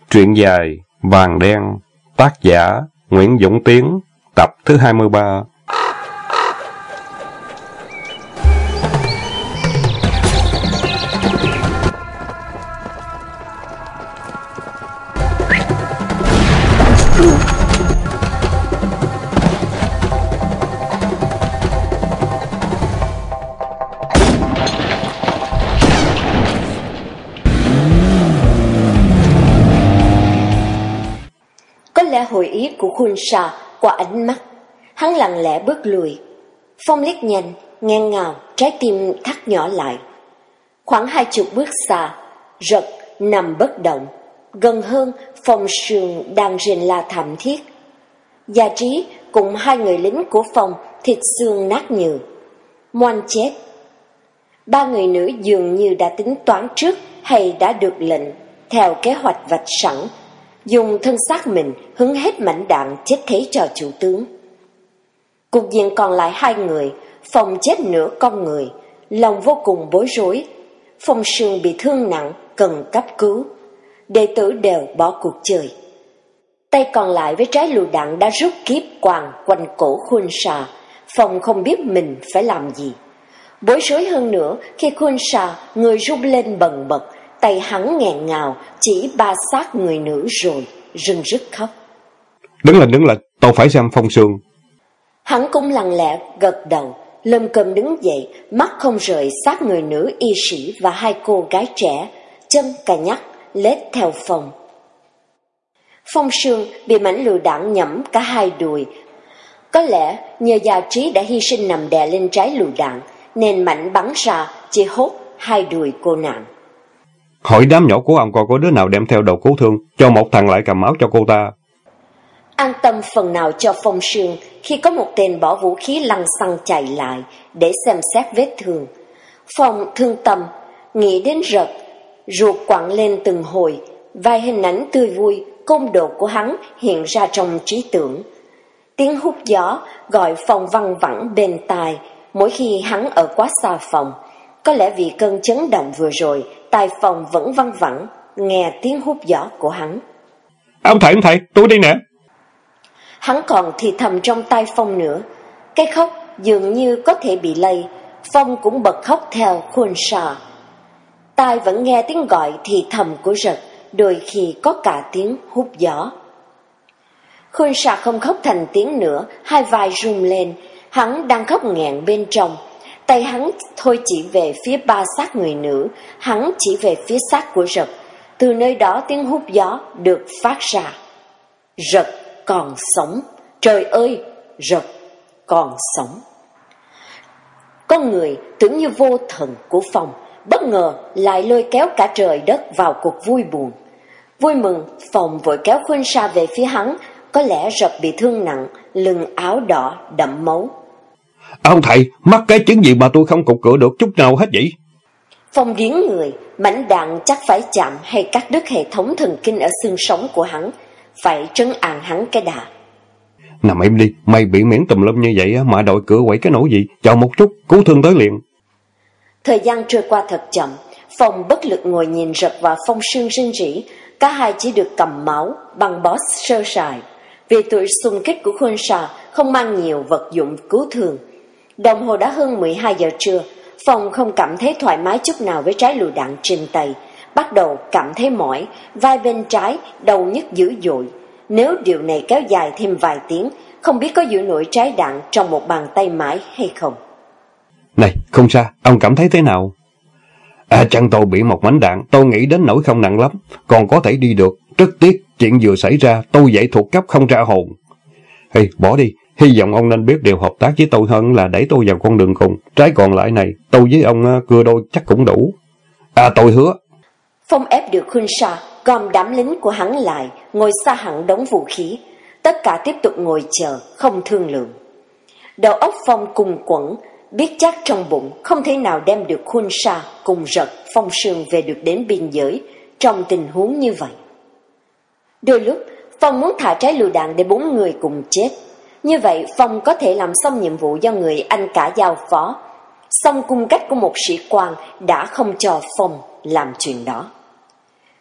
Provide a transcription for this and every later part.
Truyện dài Vàng Đen, tác giả Nguyễn Dũng Tiến, tập thứ 23. Hồi ý của Khun Sa qua ánh mắt, hắn lặng lẽ bước lùi. Phong liếc nhanh, nghẹn ngào, trái tim thắt nhỏ lại. Khoảng 20 bước xa, Rật nằm bất động. Gần hơn, Phong Sương đang rên la thảm thiết. Gia Trí cùng hai người lính của Phong thịt xương nát nhừ. Moan chết. Ba người nữ dường như đã tính toán trước hay đã được lệnh theo kế hoạch vạch sẵn, dùng thân xác mình hứng hết mảnh đạn chết thế cho chủ tướng. Cục diện còn lại hai người, Phong chết nửa con người, lòng vô cùng bối rối. Phong Sương bị thương nặng, cần cấp cứu. Đệ tử đều bỏ cuộc chơi. Tay còn lại với trái lựu đạn đã rút kiếp quàng quanh cổ Khun Sa. Phong không biết mình phải làm gì. Bối rối hơn nữa khi Khun Sa người rung lên bần bật, tay hắn nghẹn ngào chỉ ba xác người nữ rồi rưng rức khóc. Đứng lên, tôi phải xem Phong Sương. Hắn cũng lặng lẽ gật đầu, lầm câm đứng dậy, mắt không rời xác người nữ y sĩ và hai cô gái trẻ, chân cà nhắc lết theo Phong. Phong Sương bị mảnh lựu đạn nhẫm cả hai đùi. Có lẽ nhờ Gia Trí đã hy sinh nằm đè lên trái lựu đạn, nên mảnh bắn ra chỉ hốt hai đùi cô nàng. Hỏi đám nhỏ của ông coi có đứa nào đem theo đồ cứu thương, cho một thằng lại cầm máu cho cô ta. An tâm phần nào cho Phong Sương khi có một tên bỏ vũ khí lăng xăng chạy lại để xem xét vết thương. Phong thương tâm, nghĩ đến Rật, ruột quặn lên từng hồi, vài hình ảnh tươi vui, côn đồ của hắn hiện ra trong trí tưởng. Tiếng hút gió gọi Phong văng vẳng bên tai mỗi khi hắn ở quá xa phòng. Có lẽ vì cơn chấn động vừa rồi, tai Phong vẫn văng vẳng nghe tiếng hút gió của hắn. Ông thầy, tôi đây nè. Hắn còn thì thầm trong tai Phong nữa. Cái khóc dường như có thể bị lây. Phong cũng bật khóc theo Khun Sa. Tai vẫn nghe tiếng gọi thì thầm của Rật, đôi khi có cả tiếng hút gió. Khun Sa không khóc thành tiếng nữa, hai vai rung lên. Hắn đang khóc nghẹn bên trong. Tay hắn thôi chỉ về phía ba xác người nữ, hắn chỉ về phía xác của Rật. Từ nơi đó tiếng hút gió được phát ra. Rật còn sống. Trời ơi, Rật còn sống. Con người tưởng như vô thần của Phong, bất ngờ lại lôi kéo cả trời đất vào cuộc vui buồn. Vui mừng, Phong vội kéo Khun Sa về phía hắn. Có lẽ Rật bị thương nặng, lưng áo đỏ đẫm máu. Ông thầy, mắc cái chứng gì mà tôi không cục cửa được chút nào hết vậy? Phong điếng người, mảnh đạn chắc phải chạm hay cắt đứt hệ thống thần kinh ở xương sống của hắn. Phải trấn an hắn cái đà. Nằm im đi, mày bị miễn tùm lum như vậy mà đội cửa quậy cái nỗi gì? Chờ một chút, cứu thương tới liền. Thời gian trôi qua thật chậm. Phong bất lực ngồi nhìn Rật và Phong Sương rên rỉ. Cả hai chỉ được cầm máu, băng bó sơ sài. Vì tuổi xung kích của Khun Sa không mang nhiều vật dụng cứu thương. Đồng hồ đã hơn 12 giờ trưa. Phong không cảm thấy thoải mái chút nào với trái lựu đạn trên tay. Bắt đầu cảm thấy mỏi, vai bên trái đau nhức dữ dội. Nếu điều này kéo dài thêm vài tiếng, không biết có giữ nổi trái đạn trong một bàn tay mãi hay không. Này, không sao, ông cảm thấy thế nào? Chân tôi bị một mảnh đạn, tôi nghĩ đến nỗi không nặng lắm, còn có thể đi được. Rất tiếc, chuyện vừa xảy ra, tôi dậy thuộc cấp không ra hồn. Bỏ đi, hy vọng ông nên biết điều hợp tác với tôi hơn là đẩy tôi vào con đường cùng. Trái còn lại này, tôi với ông cưa đôi chắc cũng đủ. Tôi hứa. Phong ép được Khun Sa, gom đám lính của hắn lại, ngồi xa hẳn đống vũ khí. Tất cả tiếp tục ngồi chờ, không thương lượng. Đầu óc Phong cùng quẩn, biết chắc trong bụng không thể nào đem được Khun Sa cùng Rật, Phong Sương về được đến biên giới trong tình huống như vậy. Đôi lúc, Phong muốn thả trái lựu đạn để 4 người cùng chết. Như vậy, Phong có thể làm xong nhiệm vụ do người anh cả giao phó. Song cung cách của một sĩ quan đã không cho Phong làm chuyện đó.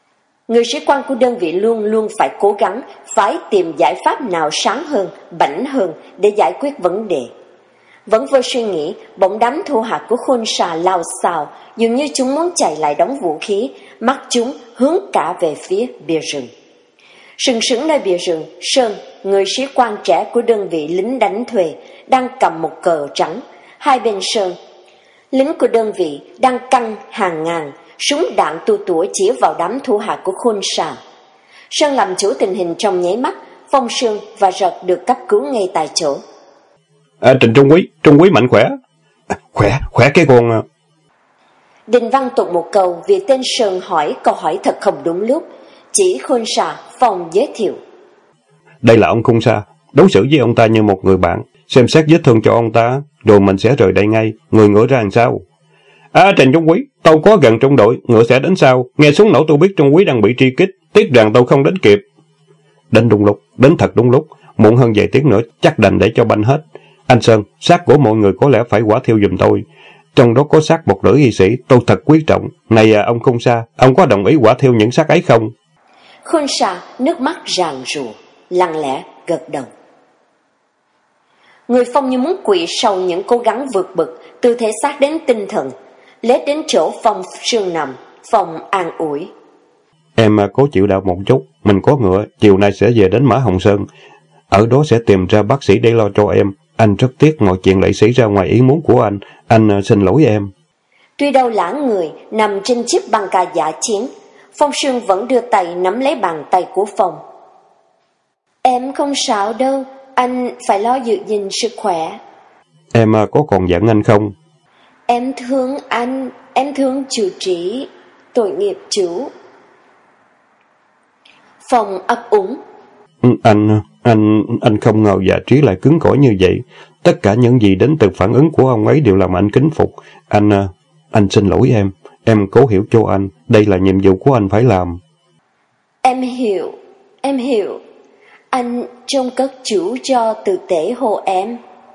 Người sĩ quan của đơn vị luôn luôn phải cố gắng, phải tìm giải pháp nào sáng hơn, bảnh hơn để giải quyết vấn đề. Vẫn vừa suy nghĩ, bỗng đám thủ hạ của Khôn Sà lao xào, dường như chúng muốn chạy lại đóng vũ khí, mắt chúng hướng cả về phía bìa rừng. Sừng sững nơi bìa rừng, Sơn, người sĩ quan trẻ của đơn vị lính đánh thuê, đang cầm một cờ trắng. Hai bên Sơn, lính của đơn vị đang căng hàng ngàn, súng đạn tua tủa chỉ vào đám thủ hạ của Khôn Sà. Sơn làm chủ tình hình trong nháy mắt, Phong Sương và Rật được cấp cứu ngay tại chỗ. Trịnh Trung Quý mạnh khỏe. Khỏe cái con. Đình Văn tụng một câu vì tên Sơn hỏi câu hỏi thật không đúng lúc. Chỉ Khôn Sà, Phong giới thiệu. Đây là ông Khôn Sa, đối xử với ông ta như một người bạn, xem xét vết thương cho ông ta, rồi mình sẽ rời đây ngay. Người ngựa ra làm sao? Trịnh Trung Quý, tôi có gần trung đội, ngựa sẽ đến sau. Nghe súng nổ tôi biết Trung Quý đang bị truy kích, tiếc rằng tôi không đến kịp. Đến đúng lúc, đến thật đúng lúc, muộn hơn vài tiếng nữa chắc đành để cho banh hết. Anh Sơn, xác của mọi người có lẽ phải quả thiêu giùm tôi. Trong đó có xác một nữ y sĩ, tôi thật quý trọng. Này ông Khôn Sa, ông có đồng ý quả thiêu những xác ấy không? Khôn Sa nước mắt ràn rụa, lặng lẽ gật đầu. Người Phong như muốn quỵ sau những cố gắng vượt bực, từ thể xác đến tinh thần. Lết đến chỗ Phong Sương nằm, Phong an ủi. Em cố chịu đau một chút, mình có ngựa, chiều nay sẽ về đến Mã Hồng Sơn. Ở đó sẽ tìm ra bác sĩ để lo cho em. Anh rất tiếc mọi chuyện lại xảy ra ngoài ý muốn của anh xin lỗi em. Tuy đau lãng người, nằm trên chiếc băng ca giả chiến, Phong Sương vẫn đưa tay nắm lấy bàn tay của Phong. Em không sao đâu, anh phải lo giữ gìn sức khỏe. Em có còn giận anh không? Em thương anh, em thương chú Trí, tội nghiệp chú. Phong ấp úng. Anh không ngờ dạ Trí lại cứng cỏi như vậy. Tất cả những gì đến từ phản ứng của ông ấy đều làm anh kính phục. Anh xin lỗi em cố hiểu cho anh. Đây là nhiệm vụ của anh phải làm. Em hiểu. Anh trông cất chú cho tử tế hộ em.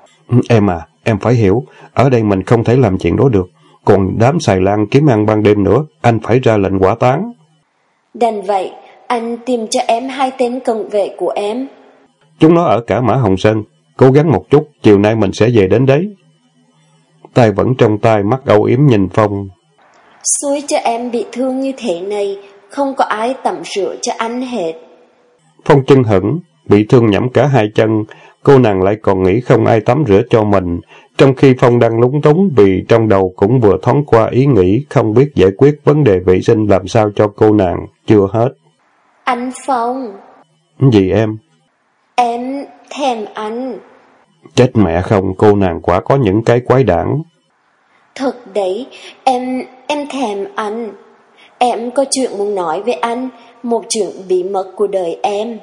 Em phải hiểu. Ở đây mình không thể làm chuyện đó được. Còn đám xài lan kiếm ăn ban đêm nữa, anh phải ra lệnh quả táng. Đành vậy, anh tìm cho em 2 tên cận vệ của em. Chúng nó ở cả Mã Hồng Sơn. Cố gắng một chút, chiều nay mình sẽ về đến đấy. Tay vẫn trong tay, mắt âu yếm nhìn Phong. Xui cho em bị thương như thế này, không có ai tắm rửa cho anh hết. Phong chân hững, bị thương nhẫm cả 2 chân. Cô nàng lại còn nghĩ không ai tắm rửa cho mình. Trong khi Phong đang lúng túng vì trong đầu cũng vừa thoáng qua ý nghĩ không biết giải quyết vấn đề vệ sinh làm sao cho cô nàng. Chưa hết. Anh Phong. Gì em? Em thèm anh. Chết mẹ không, cô nàng quả có những cái quái đản. Thật đấy, em thèm anh. Em có chuyện muốn nói với anh, một chuyện bí mật của đời em.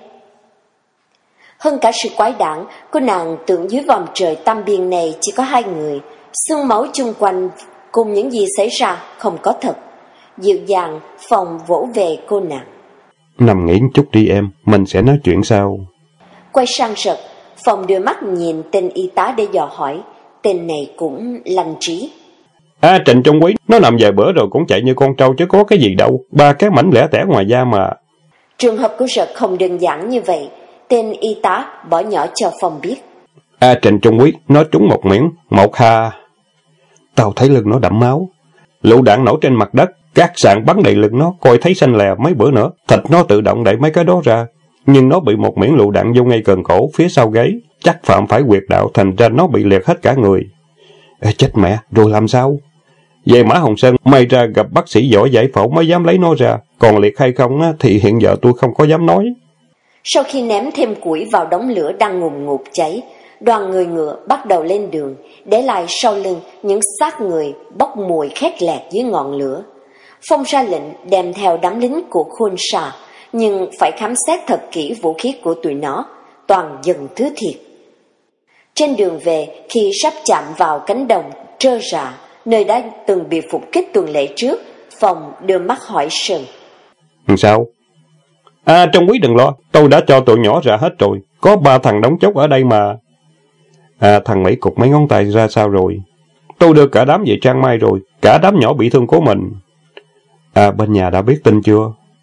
Hơn cả sự quái đản, cô nàng tưởng dưới vòng trời tam biên này chỉ có 2 người. Xương máu chung quanh cùng những gì xảy ra không có thật. Dịu dàng, Phong vỗ về cô nàng. Nằm nghỉ chút đi em, mình sẽ nói chuyện sau. Quay sang Rật, Phong đưa mắt nhìn tên y tá để dò hỏi. Tên này cũng lành trí. Trịnh Trung Quý, nó nằm vài bữa rồi cũng chạy như con trâu chứ có cái gì đâu. 3 cái mảnh lẻ tẻ ngoài da mà. Trường hợp của Rật không đơn giản như vậy. Tên y tá bỏ nhỏ cho Phong biết. Trịnh Trung Quý, nó trúng một miếng, một ha. Tao thấy lưng nó đẫm máu. Lựu đạn nổ trên mặt đất, các sạn bắn đầy lưng nó, coi thấy xanh lè mấy bữa nữa. Thịt nó tự động đẩy mấy cái đó ra. Nhưng nó bị một miếng lựu đạn vô ngay cần cổ, phía sau gáy. Chắc phạm phải huyệt đạo, thành ra nó bị liệt hết cả người. Chết mẹ, rồi làm sao? Về Mã Hồng Sơn, may ra gặp bác sĩ giỏi giải phẫu mới dám lấy nó ra. Còn liệt hay không thì hiện giờ tôi không có dám nói. Sau khi ném thêm củi vào đống lửa đang ngùn ngụt cháy, đoàn người ngựa bắt đầu lên đường, để lại sau lưng những xác người bốc mùi khét lẹt dưới ngọn lửa. Phong ra lệnh đem theo đám lính của Khôn Sa, nhưng phải khám xét thật kỹ vũ khí của tụi nó, toàn dần thứ thiệt. Trên đường về, khi sắp chạm vào cánh đồng trơ rạ, nơi đã từng bị phục kích tuần lễ trước, Phong đưa mắt hỏi Sơn. Sao? Trung Quý đừng lo, tôi đã cho tụi nhỏ ra hết rồi. Có 3 thằng đóng chốt ở đây mà. Thằng Mỹ cục mấy ngón tay ra sao rồi? Tôi đưa cả đám về Trang Mai rồi, cả đám nhỏ bị thương của mình. Bên nhà đã biết tin chưa?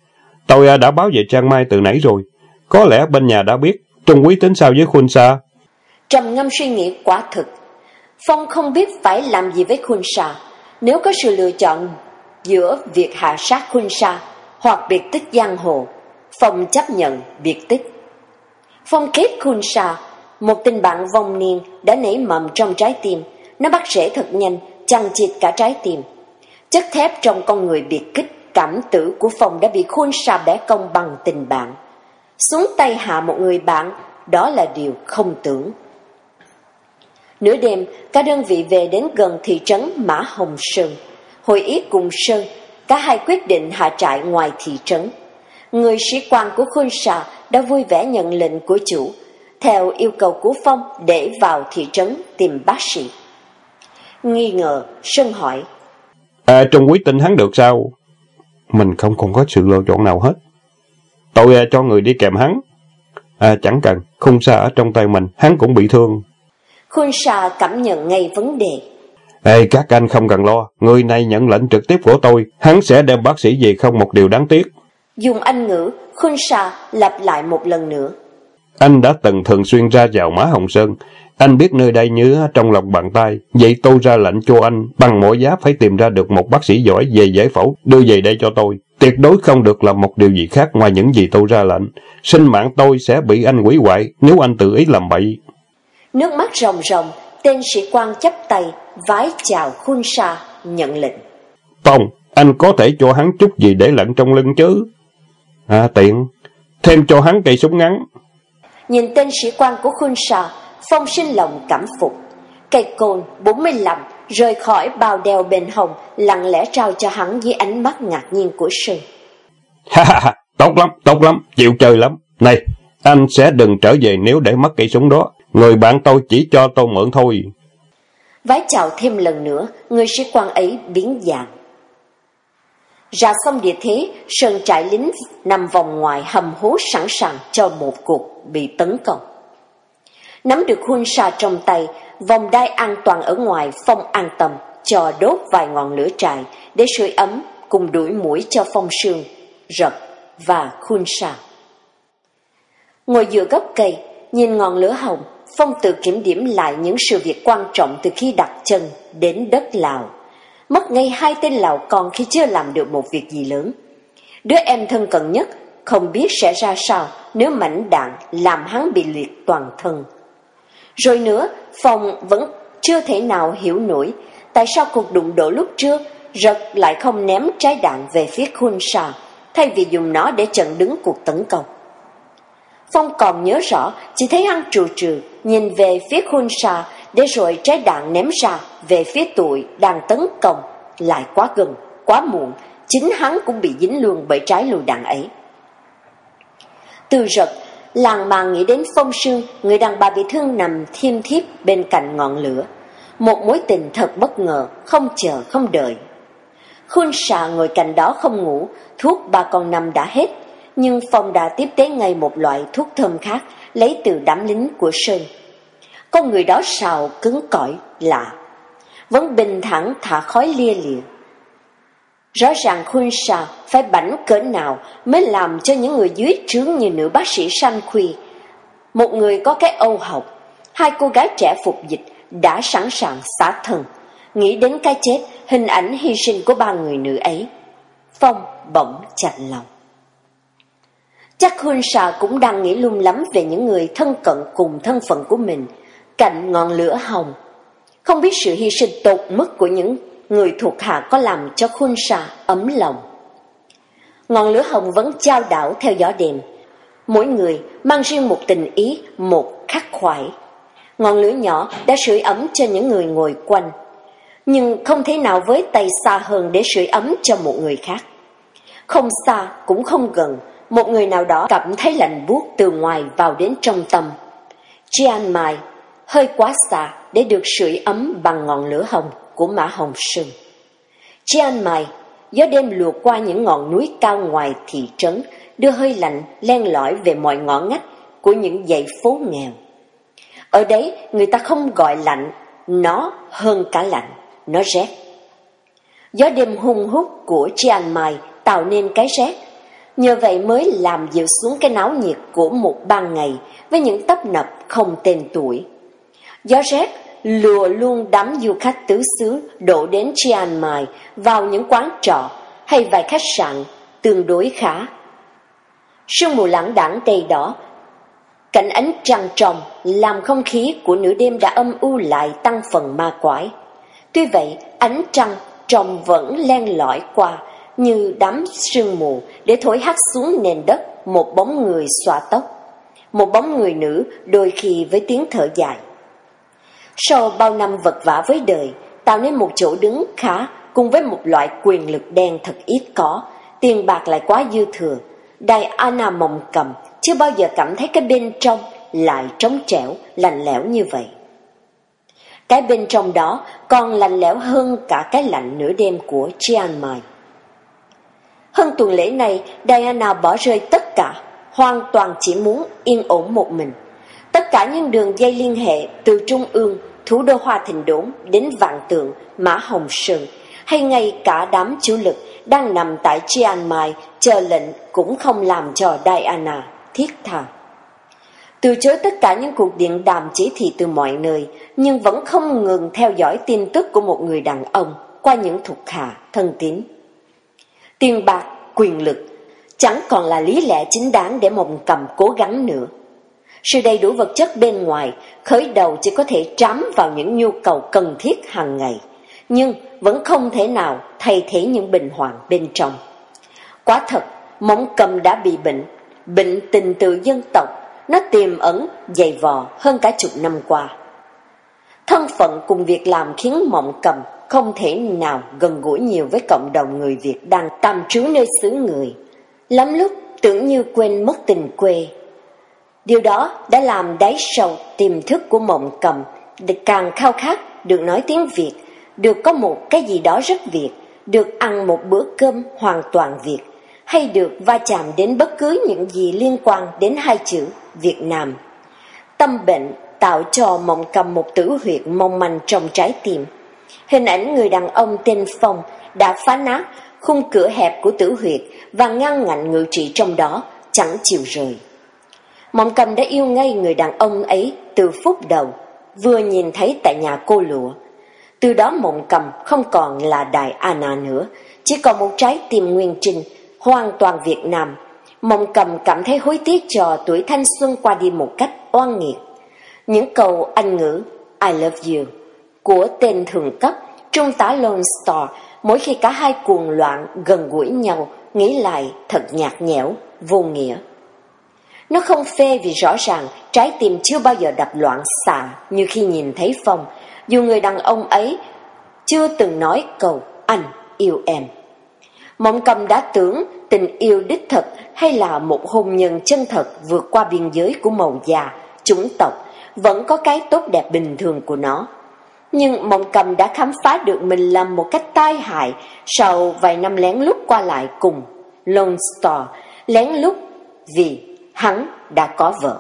Tôi đã báo về Trang Mai từ nãy rồi. Có lẽ bên nhà đã biết. Trung Quý tính sao với Khun Sa? Trầm ngâm suy nghĩ quả thực. Phong không biết phải làm gì với Khun Sa. Nếu có sự lựa chọn giữa việc hạ sát Khun Sa hoặc biệt tích giang hồ, Phong chấp nhận biệt tích. Phong kết Khun Sa, một tình bạn vong niên đã nảy mầm trong trái tim. Nó bắt rễ thật nhanh, chằng chịt cả trái tim. Chất thép trong con người biệt kích, cảm tử của Phong đã bị Khun Sa bẻ cong bằng tình bạn. Xuống tay hạ một người bạn, đó là điều không tưởng. Nửa đêm, cả đơn vị về đến gần thị trấn Mã Hồng Sơn. Hội ý cùng Sơn, cả hai quyết định hạ trại ngoài thị trấn. Người sĩ quan của Khun Sa đã vui vẻ nhận lệnh của chủ, theo yêu cầu của Phong để vào thị trấn tìm bác sĩ. Nghi ngờ, Sơn hỏi: Trung Quý tin hắn được sao? Mình không còn có sự lựa chọn nào hết. Tôi cho người đi kèm hắn. Chẳng cần, Khun Sa ở trong tay mình, hắn cũng bị thương. Khun Sa cảm nhận ngay vấn đề. Các anh không cần lo, người này nhận lệnh trực tiếp của tôi, hắn sẽ đem bác sĩ về, không một điều đáng tiếc. Dùng Anh ngữ, Khun Sa lặp lại một lần nữa. Anh đã từng thường xuyên ra vào Mã Hồng Sơn, anh biết nơi đây như trong lòng bàn tay, vậy tôi ra lệnh cho anh bằng mọi giá phải tìm ra được một bác sĩ giỏi về giải phẫu, đưa về đây cho tôi. Tuyệt đối không được làm một điều gì khác ngoài những gì tôi ra lệnh. Sinh mạng tôi sẽ bị anh hủy hoại nếu anh tự ý làm bậy. Nước mắt ròng ròng, tên sĩ quan chắp tay vái chào Khun Sa, nhận lệnh. Phong, anh có thể cho hắn chút gì để lẫn trong lưng chứ? Tiện, thêm cho hắn cây súng ngắn. Nhìn tên sĩ quan của Khun Sa, Phong sinh lòng cảm phục. Cây côn 45 rời khỏi bao đeo bên hông, lặng lẽ trao cho hắn với ánh mắt ngạc nhiên của Sơn. Tốt lắm, chịu chơi lắm. Này, anh sẽ đừng trở về nếu để mất cây súng đó. Người bạn tôi chỉ cho tôi mượn thôi. Vái chào thêm lần nữa, người sĩ quan ấy biến dạng. Ra xong địa thế, Sơn trại lính nằm vòng ngoài hầm hố sẵn sàng cho một cuộc bị tấn công. Nắm được Khun Sa trong tay, vòng đai an toàn ở ngoài, Phong an tâm cho đốt vài ngọn lửa trại để sưởi ấm cùng đuổi muỗi cho Phong Sương, Rật và Khun Sa. Ngồi giữa gốc cây, nhìn ngọn lửa hồng, Phong tự kiểm điểm lại những sự việc quan trọng từ khi đặt chân đến đất Lào. Mất ngay 2 tên Lào con khi chưa làm được một việc gì lớn. Đứa em thân cận nhất không biết sẽ ra sao nếu mảnh đạn làm hắn bị liệt toàn thân. Rồi nữa, Phong vẫn chưa thể nào hiểu nổi tại sao cuộc đụng độ lúc trước Rật lại không ném trái đạn về phía Khun Sa, thay vì dùng nó để chặn đứng cuộc tấn công. Phong còn nhớ rõ, chỉ thấy hắn trù trừ nhìn về phía Khun Sa, để rồi trái đạn ném ra về phía tụi đang tấn công lại quá gần, quá muộn, chính hắn cũng bị dính luôn bởi trái lựu đạn ấy. Từ Rật làng màng nghĩ đến Phong Sương, người đàn bà bị thương nằm thiêm thiếp bên cạnh ngọn lửa. Một mối tình thật bất ngờ, không chờ không đợi. Khun Sa ngồi cạnh đó không ngủ, thuốc bà còn nằm đã hết, nhưng Phong đã tiếp tế ngay một loại thuốc thơm khác lấy từ đám lính của Sơn. Con người đó xào cứng cỏi lạ, vẫn bình thản thả khói lia lịa. Rõ ràng Khun Sa phải bảnh cỡ nào mới làm cho những người dưới trướng như nữ bác sĩ San Khuy, một người có cái Âu học, 2 cô gái trẻ phục dịch đã sẵn sàng xả thân. Nghĩ đến cái chết, hình ảnh hy sinh của 3 người nữ ấy, Phong bỗng chạnh lòng. Chắc Khun Sa cũng đang nghĩ lung lắm về những người thân cận cùng thân phận của mình cạnh ngọn lửa hồng. Không biết sự hy sinh tột mức của những người thuộc hạ có làm cho Khun Sa ấm lòng. Ngọn lửa hồng vẫn chao đảo theo gió đêm, mỗi người mang riêng một tình ý, một khắc khoải. Ngọn lửa nhỏ đã sưởi ấm cho những người ngồi quanh, nhưng không thể nào với tay xa hơn để sưởi ấm cho một người khác. Không xa cũng không gần, một người nào đó cảm thấy lạnh buốt từ ngoài vào đến trong tâm. Chiang Mai hơi quá xa để được sưởi ấm bằng ngọn lửa hồng của Mã Hồng Sơn. Chiang Mai, gió đêm lùa qua những ngọn núi cao ngoài thị trấn, đưa hơi lạnh len lỏi về mọi ngõ ngách của những dãy phố nghèo. Ở đấy người ta không gọi lạnh, nó hơn cả lạnh, nó rét. Gió đêm hung hút của Chiang Mai tạo nên cái rét. Nhờ vậy mới làm dịu xuống cái náo nhiệt của một ban ngày với những tấp nập không tên tuổi. Gió rét lùa luôn đám du khách tứ xứ đổ đến Chiang Mai vào những quán trọ hay vài khách sạn tương đối khá. Sương mù lãng đãng đầy đỏ, cảnh ánh trăng trong làm không khí của nửa đêm đã âm u lại tăng phần ma quái. Tuy vậy, ánh trăng trong vẫn len lỏi qua như đám sương mù để thổi hắt xuống nền đất một bóng người xõa tóc, một bóng người nữ đôi khi với tiếng thở dài. Sau bao năm vật vã với đời, tạo nên một chỗ đứng khá cùng với một loại quyền lực đen thật ít có, tiền bạc lại quá dư thừa, Diana Mộng Cầm chưa bao giờ cảm thấy cái bên trong lại trống trẻo, lạnh lẽo như vậy. Cái bên trong đó còn lạnh lẽo hơn cả cái lạnh nửa đêm của Chiang Mai. Hơn tuần lễ này, Diana bỏ rơi tất cả, hoàn toàn chỉ muốn yên ổn một mình. Tất cả những đường dây liên hệ từ Trung ương, thủ đô Hoa Thịnh Đốn đến Vạn Tượng, Mã Hồng Sơn, hay ngay cả đám chủ lực đang nằm tại Chiang Mai chờ lệnh cũng không làm cho Diana thiết tha. Từ chối tất cả những cuộc điện đàm chỉ thị từ mọi nơi, nhưng vẫn không ngừng theo dõi tin tức của một người đàn ông qua những thuộc hạ thân tín. Tiền bạc, quyền lực chẳng còn là lý lẽ chính đáng để Mộng Cầm cố gắng nữa. Sự đầy đủ vật chất bên ngoài khởi đầu chỉ có thể trám vào những nhu cầu cần thiết hàng ngày, nhưng vẫn không thể nào thay thế những bệnh hoạn bên trong. Quả thật, Mộng Cầm đã bị bệnh tình tự dân tộc, nó tiềm ẩn dày vò hơn cả chục năm qua. Thân phận cùng việc làm khiến Mộng Cầm không thể nào gần gũi nhiều với cộng đồng người Việt đang tạm trú nơi xứ người. Lắm lúc tưởng như quên mất tình quê. Điều đó đã làm đáy sâu tiềm thức của Mộng Cầm càng khao khát được nói tiếng Việt, được có một cái gì đó rất Việt, được ăn một bữa cơm hoàn toàn Việt, hay được va chạm đến bất cứ những gì liên quan đến hai chữ Việt Nam. Tâm bệnh tạo cho Mộng Cầm một tử huyệt mong manh trong trái tim. Hình ảnh người đàn ông tên Phong đã phá nát khung cửa hẹp của tử huyệt và ngăn ngạnh ngự trị trong đó, chẳng chịu rời. Mộng Cầm đã yêu ngay người đàn ông ấy từ phút đầu, vừa nhìn thấy tại nhà cô lụa. Từ đó Mộng Cầm không còn là Diana nữa, chỉ còn một trái tim nguyên trinh, hoàn toàn Việt Nam. Mộng Cầm cảm thấy hối tiếc cho tuổi thanh xuân qua đi một cách oan nghiệt. Những câu Anh ngữ I love you của tên thường cấp Trung tá Lone Star, mỗi khi cả hai cuồng loạn gần gũi nhau, nghĩ lại thật nhạt nhẽo, vô nghĩa. Nó không phê vì rõ ràng trái tim chưa bao giờ đập loạn xạ như khi nhìn thấy Phong, dù người đàn ông ấy chưa từng nói câu anh yêu em. Mộng Cầm đã tưởng tình yêu đích thực hay là một hôn nhân chân thật vượt qua biên giới của màu da, chủng tộc, vẫn có cái tốt đẹp bình thường của nó. Nhưng Mộng Cầm đã khám phá được mình làm một cách tai hại sau vài năm lén lút qua lại cùng Lone Star, lén lút vì hắn đã có vợ.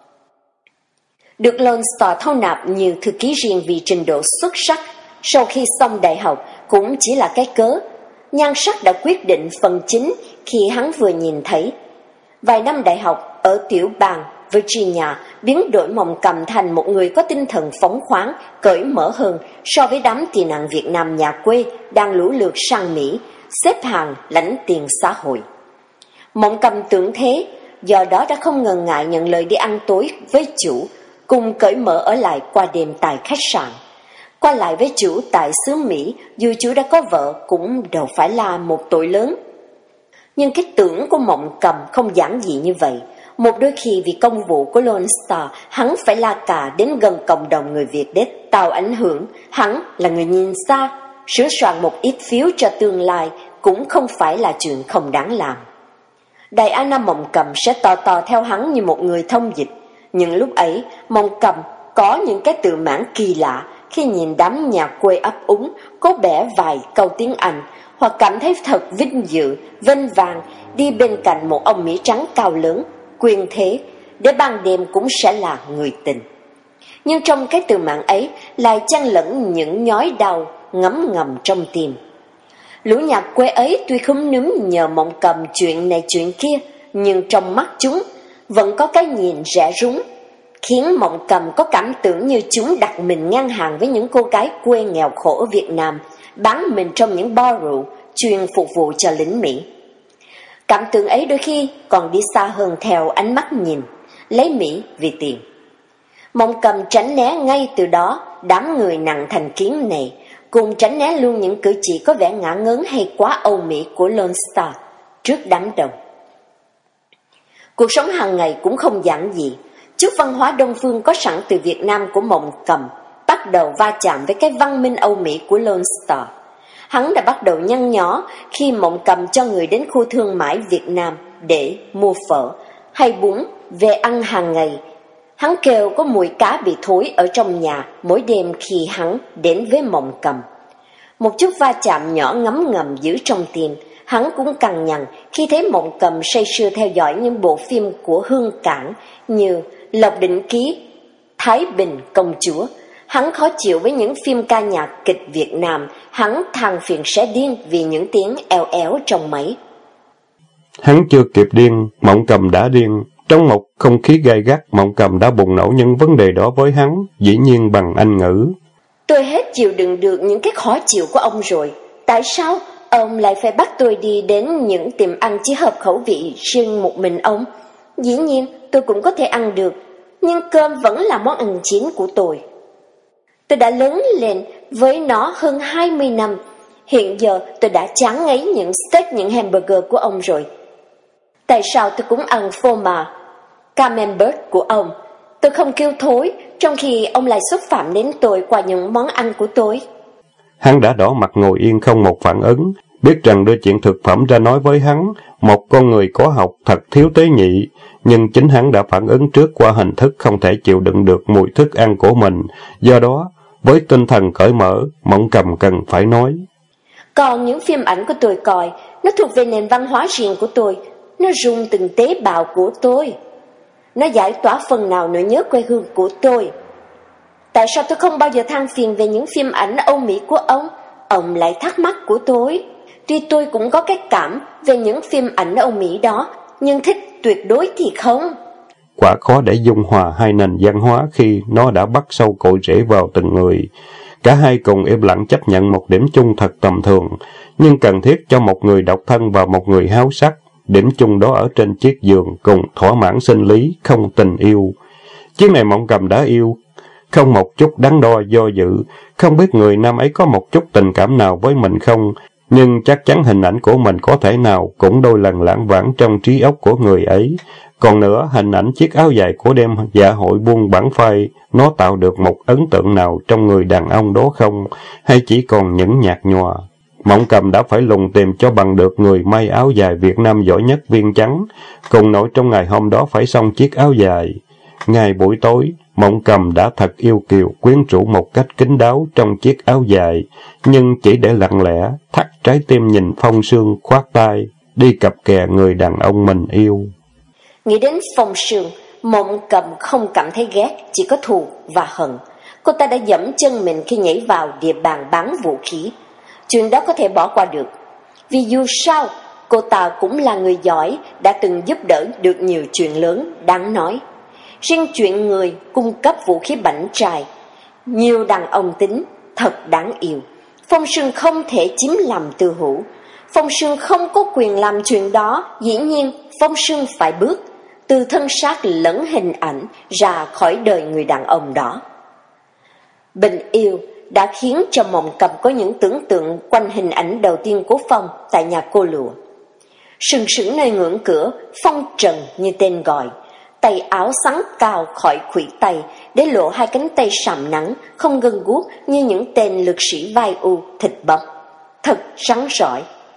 Được Lone Star thâu nạp như thư ký riêng vì trình độ xuất sắc sau khi xong đại học cũng chỉ là cái cớ. Nhan sắc đã quyết định phần chính khi hắn vừa nhìn thấy. Vài năm đại học ở tiểu bang Virginia biến đổi Mộng Cầm thành một người có tinh thần phóng khoáng, cởi mở hơn so với đám tị nạn Việt Nam nhà quê đang lũ lượt sang Mỹ, xếp hàng lãnh tiền xã hội. Mộng Cầm tưởng thế, do đó đã không ngần ngại nhận lời đi ăn tối với chủ, cùng cởi mở ở lại qua đêm tại khách sạn. Qua lại với chủ tại xứ Mỹ, dù chủ đã có vợ cũng đâu phải là một tội lớn. Nhưng cái tưởng của Mộng Cầm không giản dị như vậy. Một đôi khi vì công vụ của Lone Star, hắn phải la cà đến gần cộng đồng người Việt để tạo ảnh hưởng. Hắn là người nhìn xa, sửa soạn một ít phiếu cho tương lai cũng không phải là chuyện không đáng làm. Diana Mộng Cầm sẽ tò theo hắn như một người thông dịch. Nhưng lúc ấy, Mộng Cầm có những cái tự mãn kỳ lạ khi nhìn đám nhà quê ấp úng, cố bẻ vài câu tiếng Anh, hoặc cảm thấy thật vinh dự, vênh vang đi bên cạnh một ông Mỹ trắng cao lớn, quyền thế, để ban đêm cũng sẽ là người tình. Nhưng trong cái tự mãn ấy lại chan lẫn những nhói đau ngấm ngầm trong tim. Lũ nhà quê ấy tuy không núm nhờ Mộng Cầm chuyện này chuyện kia, nhưng trong mắt chúng vẫn có cái nhìn rẻ rúng, khiến Mộng Cầm có cảm tưởng như chúng đặt mình ngang hàng với những cô gái quê nghèo khổ ở Việt Nam, bán mình trong những bar rượu chuyên phục vụ cho lính Mỹ. Cảm tưởng ấy đôi khi còn đi xa hơn theo ánh mắt nhìn, lấy Mỹ vì tiền. Mộng Cầm tránh né ngay từ đó đám người nặng thành kiến này, cùng tránh né luôn những cử chỉ có vẻ ngả ngớn hay quá Âu Mỹ của Lone Star trước đám đông. Cuộc sống hàng ngày cũng không giản dị. Chút văn hóa Đông phương có sẵn từ Việt Nam của Mộng Cầm bắt đầu va chạm với cái văn minh Âu Mỹ của Lone Star. Hắn đã bắt đầu nhăn nhó khi Mộng Cầm cho người đến khu thương mại Việt Nam để mua phở hay bún về ăn hàng ngày. Hắn kêu có mùi cá bị thối ở trong nhà mỗi đêm khi hắn đến với Mộng Cầm. Một chút va chạm nhỏ ngấm ngầm giữ trong tim. Hắn cũng cằn nhằn khi thấy Mộng Cầm say sưa theo dõi những bộ phim của Hương Cảng như Lộc Định Ký, Thái Bình Công Chúa. Hắn khó chịu với những phim ca nhạc kịch Việt Nam. Hắn than phiền sẽ điên vì những tiếng eo éo trong máy. Hắn chưa kịp điên, Mộng Cầm đã điên. Trong một không khí gay gắt, Mộng Cầm đã bùng nổ những vấn đề đó với hắn, dĩ nhiên bằng Anh ngữ. Tôi hết chịu đựng được những cái khó chịu của ông rồi. Tại sao ông lại phải bắt tôi đi đến những tiệm ăn chỉ hợp khẩu vị riêng một mình ông? Dĩ nhiên tôi cũng có thể ăn được, nhưng cơm vẫn là món ăn chính của tôi. Tôi đã lớn lên với nó hơn 20 năm. Hiện giờ tôi đã chán ngấy những steak, những hamburger của ông rồi. Tại sao tôi cũng ăn phô mà Camembert của ông? Tôi không kêu thối, trong khi ông lại xúc phạm đến tôi qua những món ăn của tôi. Hắn đã đỏ mặt ngồi yên không một phản ứng, biết rằng đưa chuyện thực phẩm ra nói với hắn, một con người có học thật thiếu tế nhị, nhưng chính hắn đã phản ứng trước qua hình thức không thể chịu đựng được mùi thức ăn của mình. Do đó, với tinh thần cởi mở, Mộng Cầm cần phải nói. Còn những phim ảnh của tôi coi, nó thuộc về nền văn hóa riêng của tôi, nó rung từng tế bào của tôi. Nó giải tỏa phần nào nỗi nhớ quê hương của tôi. Tại sao tôi không bao giờ than phiền về những phim ảnh Âu Mỹ của ông lại thắc mắc của tôi. Tuy tôi cũng có cái cảm về những phim ảnh Âu Mỹ đó, nhưng thích tuyệt đối thì không. Quả khó để dung hòa hai nền văn hóa khi nó đã bắt sâu cội rễ vào từng người. Cả hai cùng im lặng chấp nhận một điểm chung thật tầm thường, nhưng cần thiết cho một người độc thân và một người háo sắc. Điểm chung đó ở trên chiếc giường cùng thỏa mãn sinh lý, không tình yêu. Chiếc này Mộng Cầm đã yêu, không một chút đắn đo do dự, không biết người nam ấy có một chút tình cảm nào với mình không, nhưng chắc chắn hình ảnh của mình có thể nào cũng đôi lần lãng vãng trong trí óc của người ấy. Còn nữa, hình ảnh chiếc áo dài của đêm dạ hội buôn bản phai, nó tạo được một ấn tượng nào trong người đàn ông đó không, hay chỉ còn những nhạt nhòa. Mộng Cầm đã phải lùng tìm cho bằng được người may áo dài Việt Nam giỏi nhất Viên Chắn, cùng nội trong ngày hôm đó phải xong chiếc áo dài. Ngày buổi tối, Mộng Cầm đã thật yêu kiều quyến rũ một cách kín đáo trong chiếc áo dài, nhưng chỉ để lặng lẽ, thắt trái tim nhìn Phong Sương khoát tay, đi cặp kè người đàn ông mình yêu. Nghĩ đến Phong Sương, Mộng Cầm không cảm thấy ghét, chỉ có thù và hận. Cô ta đã dẫm chân mình khi nhảy vào địa bàn bán vũ khí. Chuyện đó có thể bỏ qua được, vì dù sao, cô ta cũng là người giỏi, đã từng giúp đỡ được nhiều chuyện lớn đáng nói. Riêng chuyện người cung cấp vũ khí bảnh trai, nhiều đàn ông tính, thật đáng yêu. Phong Sương không thể chiếm làm tư hữu. Phong Sương không có quyền làm chuyện đó. Dĩ nhiên, Phong Sương phải bước từ thân xác lẫn hình ảnh ra khỏi đời người đàn ông đó. Bình yêu đã khiến cho Mộng Cầm có những tưởng tượng quanh hình ảnh đầu tiên của Phong tại nhà cô lụa. Sừng sững nơi ngưỡng cửa, phong trần như tên gọi, tay áo xắn cao khỏi khuỷu tay, để lộ hai cánh tay sạm nắng, không gân guốc như những tên lực sĩ vai u thịt bầm, thật rắn rỏi.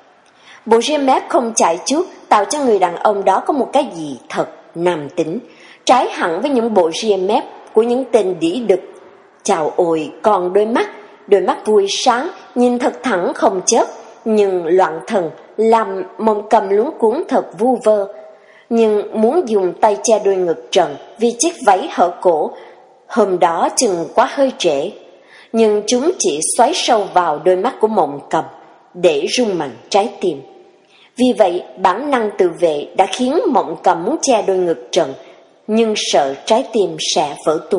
Bộ ria mép không chải chuốt tạo cho người đàn ông đó có một cái gì thật nam tính, trái hẳn với những bộ ria mép của những tên đĩ đực. Chào ôi, còn đôi mắt vui sáng, nhìn thật thẳng không chớp, nhưng loạn thần, làm Mộng Cầm luống cuống thật vu vơ. Nhưng muốn dùng tay che đôi ngực trần vì chiếc váy hở cổ, hôm đó chừng quá hơi trễ. Nhưng chúng chỉ xoáy sâu vào đôi mắt của Mộng Cầm, để rung mạnh trái tim. Vì vậy, bản năng tự vệ đã khiến Mộng Cầm muốn che đôi ngực Trần, nhưng sợ trái tim sẽ vỡ tung.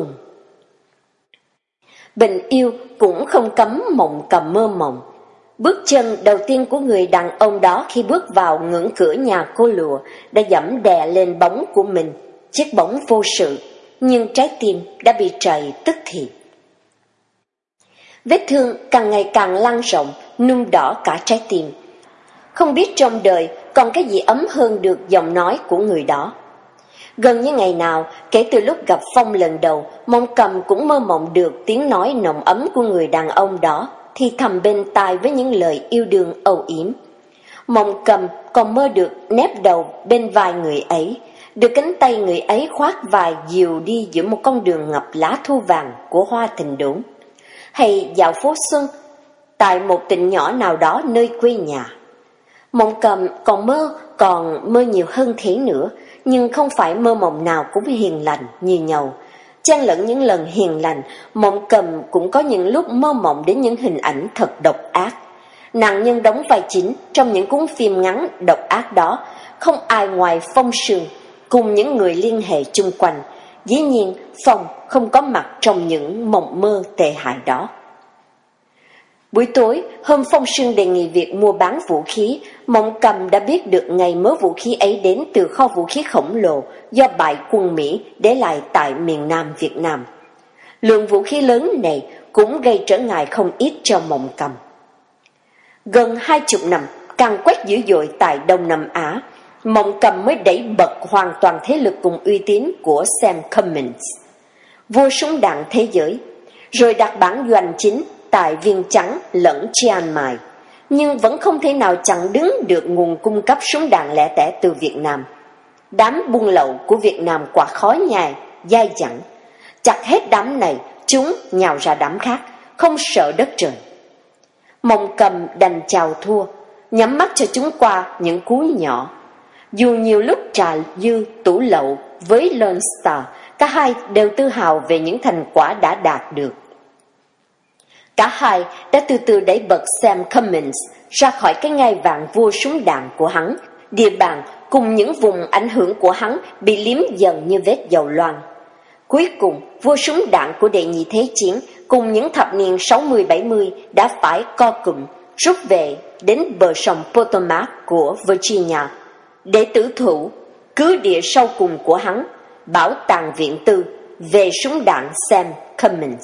Tình yêu cũng không cấm Mộng Cầm mơ mộng. Bước chân đầu tiên của người đàn ông đó khi bước vào ngưỡng cửa nhà cô lụa đã giẫm đè lên bóng của mình, chiếc bóng vô sự, nhưng trái tim đã bị trầy tức thì. Vết thương càng ngày càng lan rộng, nung đỏ cả trái tim. Không biết trong đời còn cái gì ấm hơn được giọng nói của người đó. Gần như ngày nào, kể từ lúc gặp Phong lần đầu, Mộng Cầm cũng mơ mộng được tiếng nói nồng ấm của người đàn ông đó, thì thầm bên tai với những lời yêu đương âu yếm. Mộng Cầm còn mơ được nép đầu bên vai người ấy, được cánh tay người ấy khoác vai dìu đi giữa một con đường ngập lá thu vàng của hoa tình đốn, hay dạo phố xuân tại một tỉnh nhỏ nào đó nơi quê nhà. Mộng Cầm còn mơ nhiều hơn thế nữa, nhưng không phải mơ mộng nào cũng hiền lành như nhau. Chan lẫn những lần hiền lành, Mộng Cầm cũng có những lúc mơ mộng đến những hình ảnh thật độc ác. Nạn nhân đóng vai chính trong những cuốn phim ngắn độc ác đó không ai ngoài Phong Sương cùng những người liên hệ chung quanh. Dĩ nhiên Phong không có mặt trong những mộng mơ tệ hại đó. Buổi tối, hôm Phong Sương đề nghị việc mua bán vũ khí, Mộng Cầm đã biết được ngày mớ vũ khí ấy đến từ kho vũ khí khổng lồ do bại quân Mỹ để lại tại miền Nam Việt Nam. Lượng vũ khí lớn này cũng gây trở ngại không ít cho Mộng Cầm. Gần 20 năm càn quét dữ dội tại Đông Nam Á, Mộng Cầm mới đẩy bật hoàn toàn thế lực cùng uy tín của Sam Cummins, vua súng đạn thế giới, rồi đặt bản doanh chính tại Viên Chắn lẫn Chiang Mai, nhưng vẫn không thể nào chặn đứng được nguồn cung cấp súng đạn lẻ tẻ từ Việt Nam. Đám buôn lậu của Việt Nam quả khó nhai, dai dẳng. Chặt hết đám này, chúng nhào ra đám khác, không sợ đất trời. Mộng Cầm đành chào thua, nhắm mắt cho chúng qua những cú nhỏ. Dù nhiều lúc trà dư tủ lậu với Lone Star, cả hai đều tự hào về những thành quả đã đạt được. Cả hai đã từ từ đẩy bật Sam Cummins ra khỏi cái ngai vàng vua súng đạn của hắn. Địa bàn cùng những vùng ảnh hưởng của hắn bị liếm dần như vết dầu loang. Cuối cùng, vua súng đạn của đệ nhị thế chiến cùng những thập niên 60-70 đã phải co cụm rút về đến bờ sông Potomac của Virginia để tử thủ cứ địa sau cùng của hắn, bảo tàng viện tư về súng đạn Sam Cummins.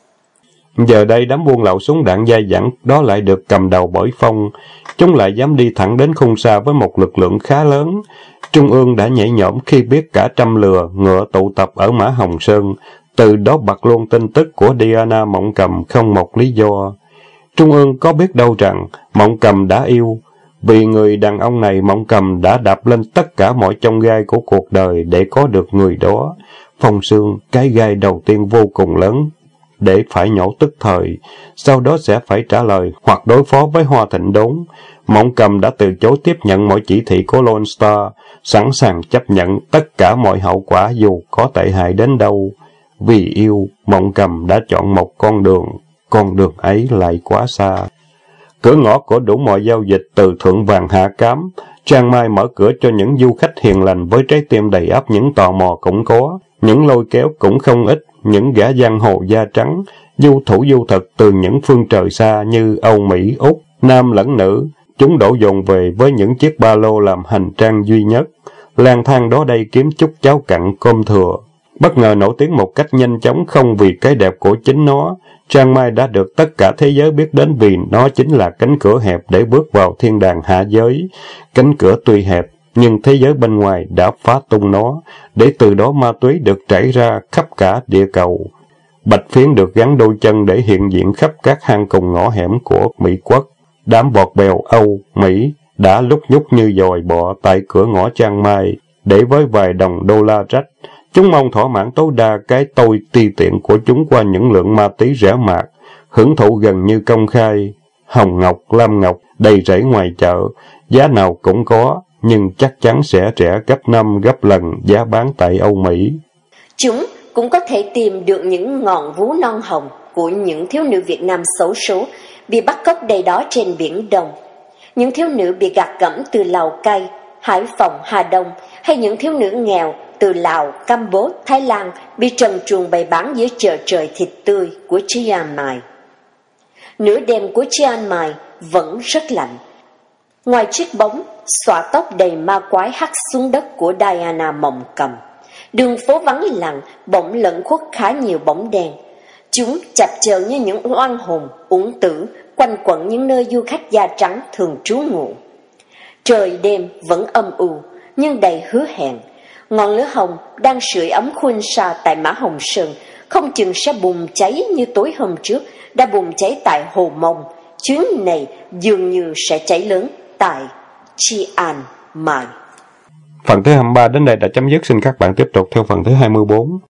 Giờ đây đám buôn lậu súng đạn dai dẳng đó lại được cầm đầu bởi Phong. Chúng lại dám đi thẳng đến khung xa với một lực lượng khá lớn. Trung ương đã nhảy nhõm khi biết cả trăm lừa ngựa tụ tập ở Mã Hồng Sơn. Từ đó bật luôn tin tức của Diana Mộng Cầm không một lý do. Trung ương có biết đâu rằng Mộng Cầm đã yêu. Vì người đàn ông này, Mộng Cầm đã đạp lên tất cả mọi chông gai của cuộc đời để có được người đó. Phong Sương, cái gai đầu tiên vô cùng lớn, để phải nhổ tức thời, sau đó sẽ phải trả lời hoặc đối phó với Hoa Thịnh Đốn. Mộng Cầm đã từ chối tiếp nhận mọi chỉ thị của Lone Star, sẵn sàng chấp nhận tất cả mọi hậu quả dù có tệ hại đến đâu. Vì yêu, Mộng Cầm đã chọn một con đường ấy lại quá xa. Cửa ngõ của đủ mọi giao dịch từ thượng vàng hạ cám, Chiang Mai mở cửa cho những du khách hiền lành với trái tim đầy ắp những tò mò cũng có, những lôi kéo cũng không ít, những gã giang hồ da trắng, du thủ du thực từ những phương trời xa như Âu Mỹ, Úc, nam lẫn nữ, chúng đổ dồn về với những chiếc ba lô làm hành trang duy nhất, lang thang đó đây kiếm chút cháo cặn cơm thừa. Bất ngờ nổi tiếng một cách nhanh chóng không vì cái đẹp của chính nó, Chiang Mai đã được tất cả thế giới biết đến vì nó chính là cánh cửa hẹp để bước vào thiên đàng hạ giới. Cánh cửa tuy hẹp, nhưng thế giới bên ngoài đã phá tung nó, để từ đó ma túy được trải ra khắp cả địa cầu. Bạch phiến được gắn đôi chân để hiện diện khắp các hang cùng ngõ hẻm của Mỹ quốc. Đám bọt bèo Âu, Mỹ đã lúc nhúc như dòi bọ tại cửa ngõ Chiang Mai, để với vài đồng đô la rách, chúng mong thỏa mãn tối đa cái tôi ti tiện của chúng qua những lượng ma túy rẻ mạt, hưởng thụ gần như công khai. Hồng ngọc, lam ngọc, đầy rẫy ngoài chợ, giá nào cũng có, nhưng chắc chắn sẽ rẻ gấp 5 gấp lần giá bán tại Âu Mỹ. Chúng cũng có thể tìm được những ngọn vú non hồng của những thiếu nữ Việt Nam xấu số bị bắt cóc đầy đó trên Biển Đông. Những thiếu nữ bị gạt gẫm từ Lào Cai, Hải Phòng, Hà Đông, hay những thiếu nữ nghèo từ Lào, Campuchia, Thái Lan bị trần truồng bày bán dưới chợ trời thịt tươi của Chiang Mai. Nửa đêm của Chiang Mai vẫn rất lạnh. Ngoài chiếc bóng xõa tóc đầy ma quái hắt xuống đất của Diana Mộng Cầm, đường phố vắng lặng, bỗng lẫn khuất khá nhiều bóng đèn. Chúng chập chờn như những oan hồn uổng tử quanh quẩn những nơi du khách da trắng thường trú ngụ. Trời đêm vẫn âm u nhưng đầy hứa hẹn. Ngọn lửa hồng đang sưởi ấm Khun Sa tại Mã Hồng Sơn không chừng sẽ bùng cháy như tối hôm trước đã bùng cháy tại Hồ Mông. Chuyến này dường như sẽ cháy lớn tại Chiang Mai. Phần thứ 23 đến đây đã chấm dứt. Xin các bạn tiếp tục theo phần thứ 24.